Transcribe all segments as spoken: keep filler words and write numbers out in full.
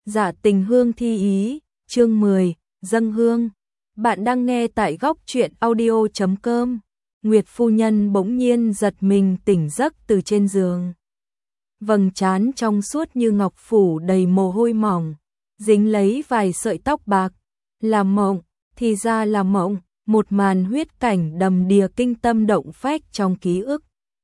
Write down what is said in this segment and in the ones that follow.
Dạ tình hương thi ý, chương mười, dâng hương. Bạn đang nghe tại góc truyện audio chấm com. Nguyệt phu nhân bỗng nhiên giật mình tỉnh giấc từ trên giường. Vầng trán trong suốt như ngọc phủ đầy mồ hôi mỏng, dính lấy vài sợi tóc bạc. Là mộng, thì ra là mộng, một màn huyết cảnh đầm đìa kinh tâm động phách trong ký ức.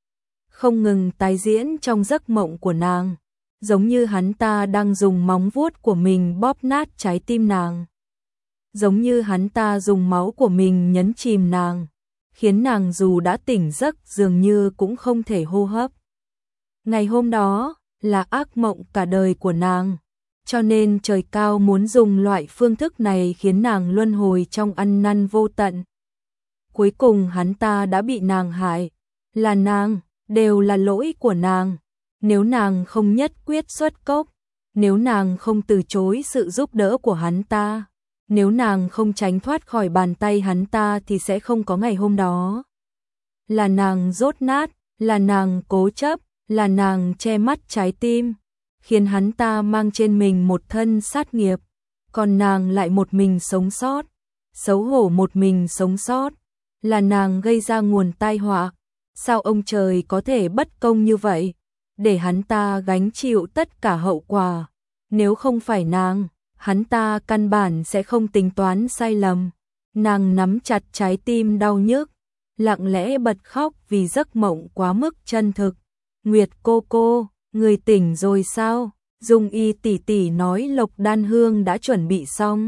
Không ngừng tái diễn trong giấc mộng của nàng, giống như hắn ta đang dùng móng vuốt của mình bóp nát trái tim nàng. Giống như hắn ta dùng máu của mình nhấn chìm nàng, khiến nàng dù đã tỉnh giấc dường như cũng không thể hô hấp. Ngày hôm đó là ác mộng cả đời của nàng, cho nên trời cao muốn dùng loại phương thức này khiến nàng luân hồi trong ăn năn vô tận. Cuối cùng hắn ta đã bị nàng hại, là nàng, đều là lỗi của nàng. Nếu nàng không nhất quyết xuất cốc, nếu nàng không từ chối sự giúp đỡ của hắn ta, nếu nàng không tránh thoát khỏi bàn tay hắn ta thì sẽ không có ngày hôm đó. Là nàng dốt nát, là nàng cố chấp, là nàng che mắt trái tim, khiến hắn ta mang trên mình một thân sát nghiệp, còn nàng lại một mình sống sót, xấu hổ một mình sống sót, là nàng gây ra nguồn tai họa. Sao ông trời có thể bất công như vậy, để hắn ta gánh chịu tất cả hậu quả? Nếu không phải nàng, hắn ta căn bản sẽ không tính toán sai lầm. Nàng nắm chặt trái tim đau nhức, lặng lẽ bật khóc vì giấc mộng quá mức chân thực. Nguyệt cô cô, người tỉnh rồi sao? Dung Y tỷ tỷ nói Lộc Đan Hương đã chuẩn bị xong,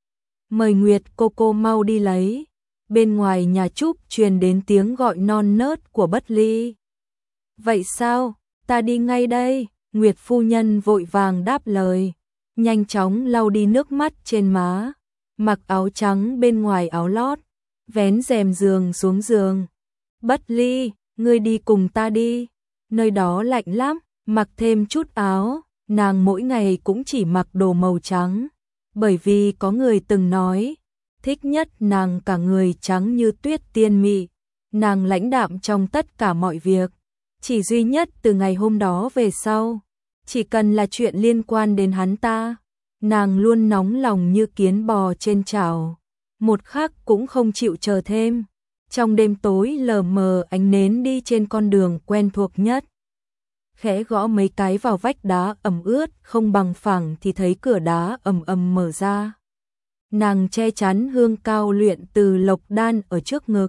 mời Nguyệt cô cô mau đi lấy. Bên ngoài nhà Trúc truyền đến tiếng gọi non nớt của Bất Ly. Vậy sao, ta đi ngay đây. Nguyệt phu nhân vội vàng đáp lời, nhanh chóng lau đi nước mắt trên má, mặc áo trắng bên ngoài áo lót, vén rèm giường xuống giường. Bất Ly, ngươi đi cùng ta đi, nơi đó lạnh lắm, mặc thêm chút áo. Nàng mỗi ngày cũng chỉ mặc đồ màu trắng, bởi vì có người từng nói thích nhất nàng cả người trắng như tuyết tiên mị. Nàng lãnh đạm trong tất cả mọi việc, chỉ duy nhất từ ngày hôm đó về sau, chỉ cần là chuyện liên quan đến hắn ta, nàng luôn nóng lòng như kiến bò trên chảo, một khắc cũng không chịu chờ thêm. Trong đêm tối lờ mờ ánh nến đi trên con đường quen thuộc nhất, khẽ gõ mấy cái vào vách đá ẩm ướt không bằng phẳng thì thấy cửa đá ầm ầm mở ra. Nàng che chắn hương cao luyện từ Lộc Đan ở trước ngực,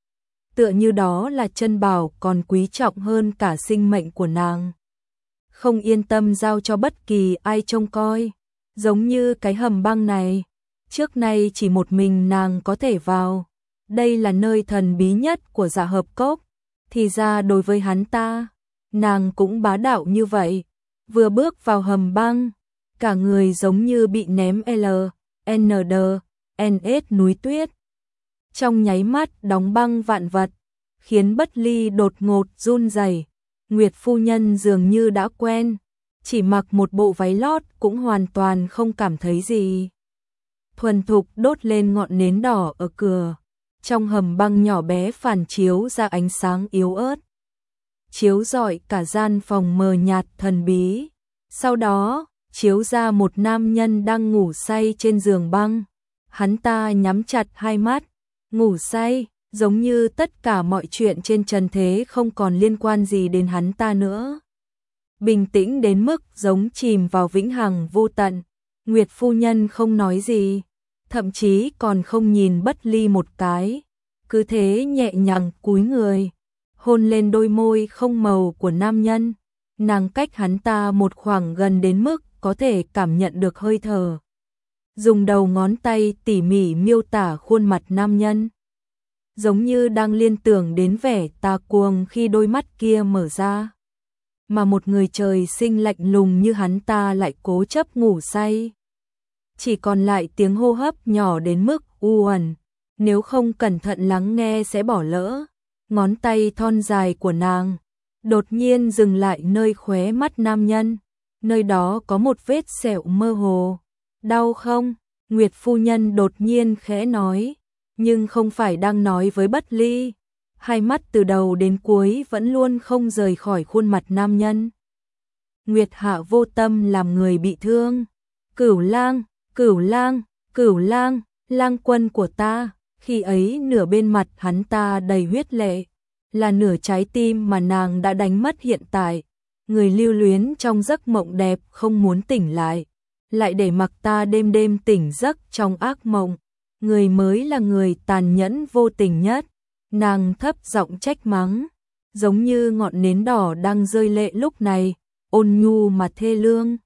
tựa như đó là chân bảo còn quý trọng hơn cả sinh mệnh của nàng. Không yên tâm giao cho bất kỳ ai trông coi, giống như cái hầm băng này, trước nay chỉ một mình nàng có thể vào. Đây là nơi thần bí nhất của Dạ Hợp Cốc, thì ra đối với hắn ta, nàng cũng bá đạo như vậy. Vừa bước vào hầm băng, cả người giống như bị ném L N D N S núi tuyết, trong nháy mắt đóng băng vạn vật, khiến Bất Ly đột ngột run rẩy. Nguyệt phu nhân dường như đã quen, chỉ mặc một bộ váy lót cũng hoàn toàn không cảm thấy gì. Thuần thục đốt lên ngọn nến đỏ ở cửa, trong hầm băng nhỏ bé phản chiếu ra ánh sáng yếu ớt, chiếu rọi cả gian phòng mờ nhạt thần bí. Sau đó chiếu ra một nam nhân đang ngủ say trên giường băng. Hắn ta nhắm chặt hai mắt, ngủ say, giống như tất cả mọi chuyện trên trần thế không còn liên quan gì đến hắn ta nữa. Bình tĩnh đến mức giống chìm vào vĩnh hằng vô tận. Nguyệt phu nhân không nói gì, thậm chí còn không nhìn Bất Ly một cái, cứ thế nhẹ nhàng cúi người, hôn lên đôi môi không màu của nam nhân. Nàng cách hắn ta một khoảng gần đến mức có thể cảm nhận được hơi thở, dùng đầu ngón tay tỉ mỉ miêu tả khuôn mặt nam nhân, giống như đang liên tưởng đến vẻ tà cuồng khi đôi mắt kia mở ra. Mà một người trời sinh lạnh lùng như hắn ta lại cố chấp ngủ say, chỉ còn lại tiếng hô hấp nhỏ đến mức u uẩn, nếu không cẩn thận lắng nghe sẽ bỏ lỡ. Ngón tay thon dài của nàng đột nhiên dừng lại nơi khóe mắt nam nhân, nơi đó có một vết sẹo mơ hồ. Đau không? Nguyệt phu nhân đột nhiên khẽ nói, nhưng không phải đang nói với Bất Ly. Hai mắt từ đầu đến cuối vẫn luôn không rời khỏi khuôn mặt nam nhân. Nguyệt Hạ vô tâm làm người bị thương, Cửu lang, cửu lang, cửu lang, lang quân của ta. Khi ấy nửa bên mặt hắn ta đầy huyết lệ, là nửa trái tim mà nàng đã đánh mất hiện tại. Người lưu luyến trong giấc mộng đẹp không muốn tỉnh lại, lại để mặc ta đêm đêm tỉnh giấc trong ác mộng. Người mới là người tàn nhẫn vô tình nhất. Nàng thấp giọng trách mắng, giống như ngọn nến đỏ đang rơi lệ lúc này, ôn nhu mà thê lương.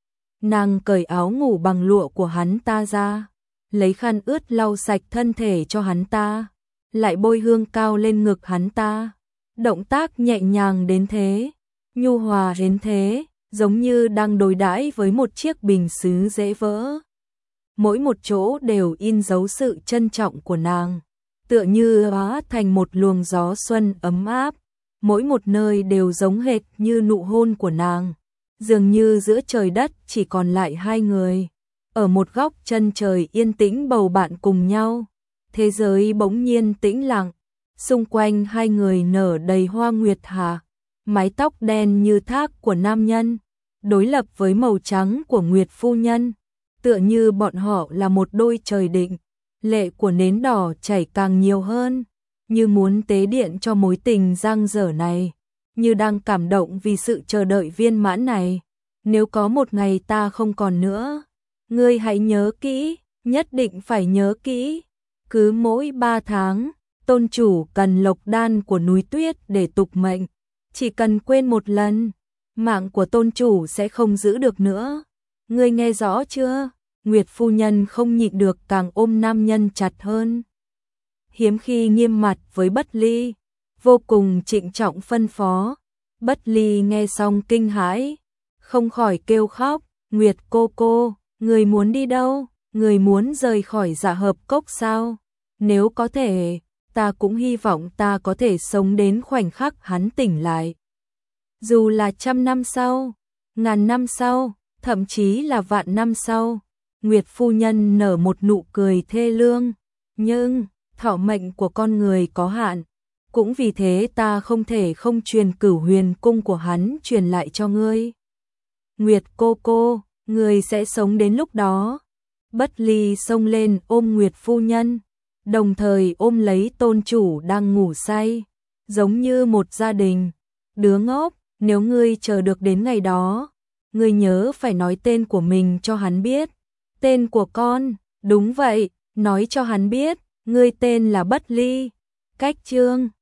Nàng cởi áo ngủ bằng lụa của hắn ta ra, lấy khăn ướt lau sạch thân thể cho hắn ta, lại bôi hương cao lên ngực hắn ta. Động tác nhẹ nhàng đến thế, nhu hòa đến thế, giống như đang đối đãi với một chiếc bình sứ dễ vỡ. Mỗi một chỗ đều in dấu sự trân trọng của nàng, tựa như hóa thành một luồng gió xuân ấm áp. Mỗi một nơi đều giống hệt như nụ hôn của nàng. Dường như giữa trời đất chỉ còn lại hai người. Ở một góc chân trời yên tĩnh bầu bạn cùng nhau. Thế giới bỗng nhiên tĩnh lặng. Xung quanh hai người nở đầy hoa nguyệt hà. Mái tóc đen như thác của nam nhân, đối lập với màu trắng của Nguyệt phu nhân. Tựa như bọn họ là một đôi trời định. Lệ của nến đỏ chảy càng nhiều hơn, như muốn tế điện cho mối tình dang dở này, như đang cảm động vì sự chờ đợi viên mãn này. Nếu có một ngày ta không còn nữa, ngươi hãy nhớ kỹ, nhất định phải nhớ kỹ. Cứ mỗi ba tháng, tôn chủ cần lộc đan của núi tuyết để tục mệnh. Chỉ cần quên một lần, mạng của tôn chủ sẽ không giữ được nữa. Ngươi nghe rõ chưa? Nguyệt phu nhân không nhịn được càng ôm nam nhân chặt hơn. Hiếm khi nghiêm mặt với Bất Ly, vô cùng trịnh trọng phân phó. Bất Ly nghe xong kinh hãi, không khỏi kêu khóc. Nguyệt cô cô, người muốn đi đâu? Người muốn rời khỏi Dạ Hợp Cốc sao? Nếu có thể, ta cũng hy vọng ta có thể sống đến khoảnh khắc hắn tỉnh lại. Dù là trăm năm sau, ngàn năm sau, thậm chí là vạn năm sau. Nguyệt phu nhân nở một nụ cười thê lương. Nhưng thọ mệnh của con người có hạn, cũng vì thế ta không thể không truyền Cửu Huyền cung của hắn truyền lại cho ngươi. Nguyệt cô cô, ngươi sẽ sống đến lúc đó. Bất Ly xông lên ôm Nguyệt phu nhân, đồng thời ôm lấy tôn chủ đang ngủ say, giống như một gia đình. Đứa ngốc, nếu ngươi chờ được đến ngày đó, ngươi nhớ phải nói tên của mình cho hắn biết. Tên của con, đúng vậy, nói cho hắn biết, ngươi tên là Bất Ly. Cách chương